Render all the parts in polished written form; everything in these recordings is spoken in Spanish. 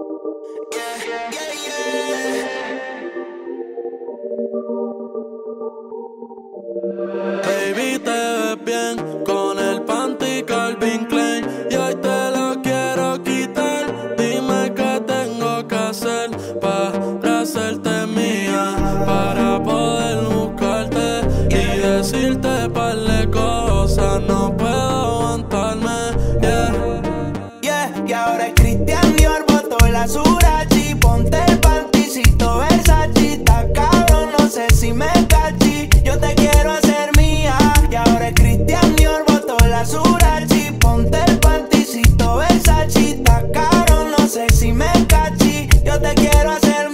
Yeah, yeah, yeah. Baby, te ves bien con el panty Calvin Klein y hoy te lo quiero quitar. Dime qué tengo que hacer para hacerte mía, para poder buscarte y decirte par de cosas. No puedo aguantarme, yeah. Y ahora es Christian Dior, botó la Surachi. Ponte el panticito Versace, está cabrón, no sé si me cachi. Yo te quiero hacer mía. Y ahora es Christian Dior, botó la Surachi. Ponte el panticito Versace, está cabrón, no sé si me cachi. Yo te quiero hacer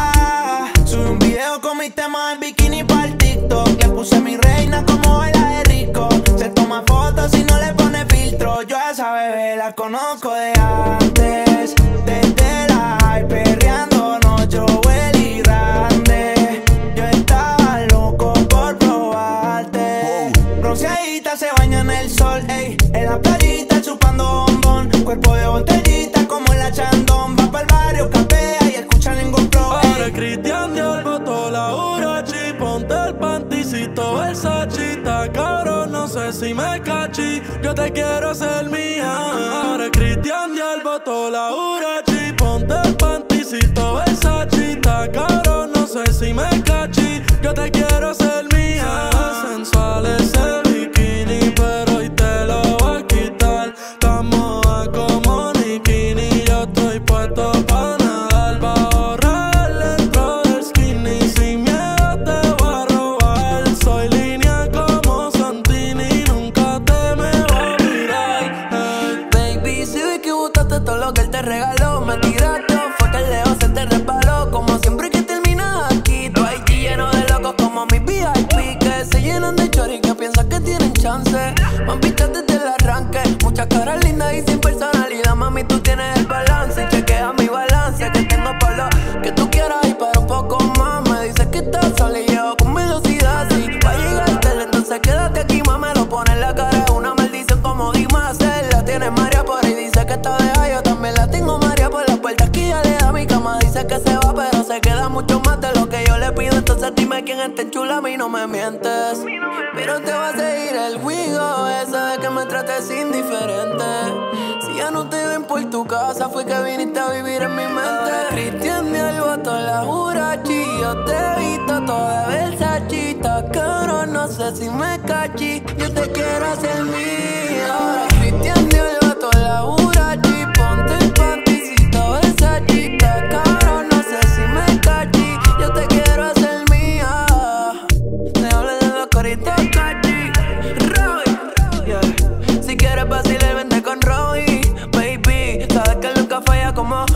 mía. Subí un video con mis temas en bikini para TikTok. Le puse mi reina como baila de rico. Se toma fotos y no le pone filtro. Yo a esa bebé la conozco de antes, desde la high perreando noche y grande. Yo estaba loco por probarte. Bronceadita se baña en el sol, ey. En la playita chupando bombón. Cuerpo de botellita como en la Chandon. Va pa'l barrio, capea y escucha ningún flow. Ahora Christian Dior botó la Urachi. Ponte el panticito Versace, está cabrón, no sé si me cachi. Yo te quiero hacer mía. Ahora Christian Dior botó la Urachi. Ponte el panticito Versace, está cabrón, no sé si me cachi. Yo te quiero hacer mía. Sensual ese bikini, pero hoy te lo voy a quitar. Tan moda como Nikini, yo estoy puesto pa' nadar. Va a ahorrar dentro del skinny, sin miedo te voy a robar. Soy línea como Santini, nunca te me voy a mirar, Baby, si vi que gustaste todo lo que él te regaló. Me tiraste, fue que el dedo se te resbaló. Como siempre que terminas aquí, tu IG lleno de locos como mis VIP, que se llenan de chori que piensan que tienen chance. Mambita desde el arranque, muchas caras lindas y sin personalidad. Mami, tú tienes el balance y chequea mi balance, que tengo por lo que tú quieras y para un poco más. Me dices que estás sola y llevo con velocidad, sí. Va a llegarte, entonces quédate aquí, mami. Lo pone en la cara, es una maldición como Dimas. La tiene María por ahí, dice que está deja. Yo también la tengo María por las puertas que ya le da mi cama. Dice que se va, pero se queda mucho más de lo que yo le pido. Entonces dime quién está chula, a mí no me mientes. Pero te va a seguir el juego, eso de que me trates indiferente. Si ya no te ven por tu casa, fue que viniste a vivir en mi mente. Cristian Dior botó la Urachi, yo te he visto toda Versace, está cabrón, no sé si me cachi. Yo te quiero hacer mía. Cristian Dior botó la Urachi, ponte el panticito Versace, está cabrón, no sé si me cachi. Yo te quiero hacer mía. Te hablo de los coritos cachi. Roy, yeah. Si quieres vacilar, vente con Roy. Baby, sabes que nunca falla como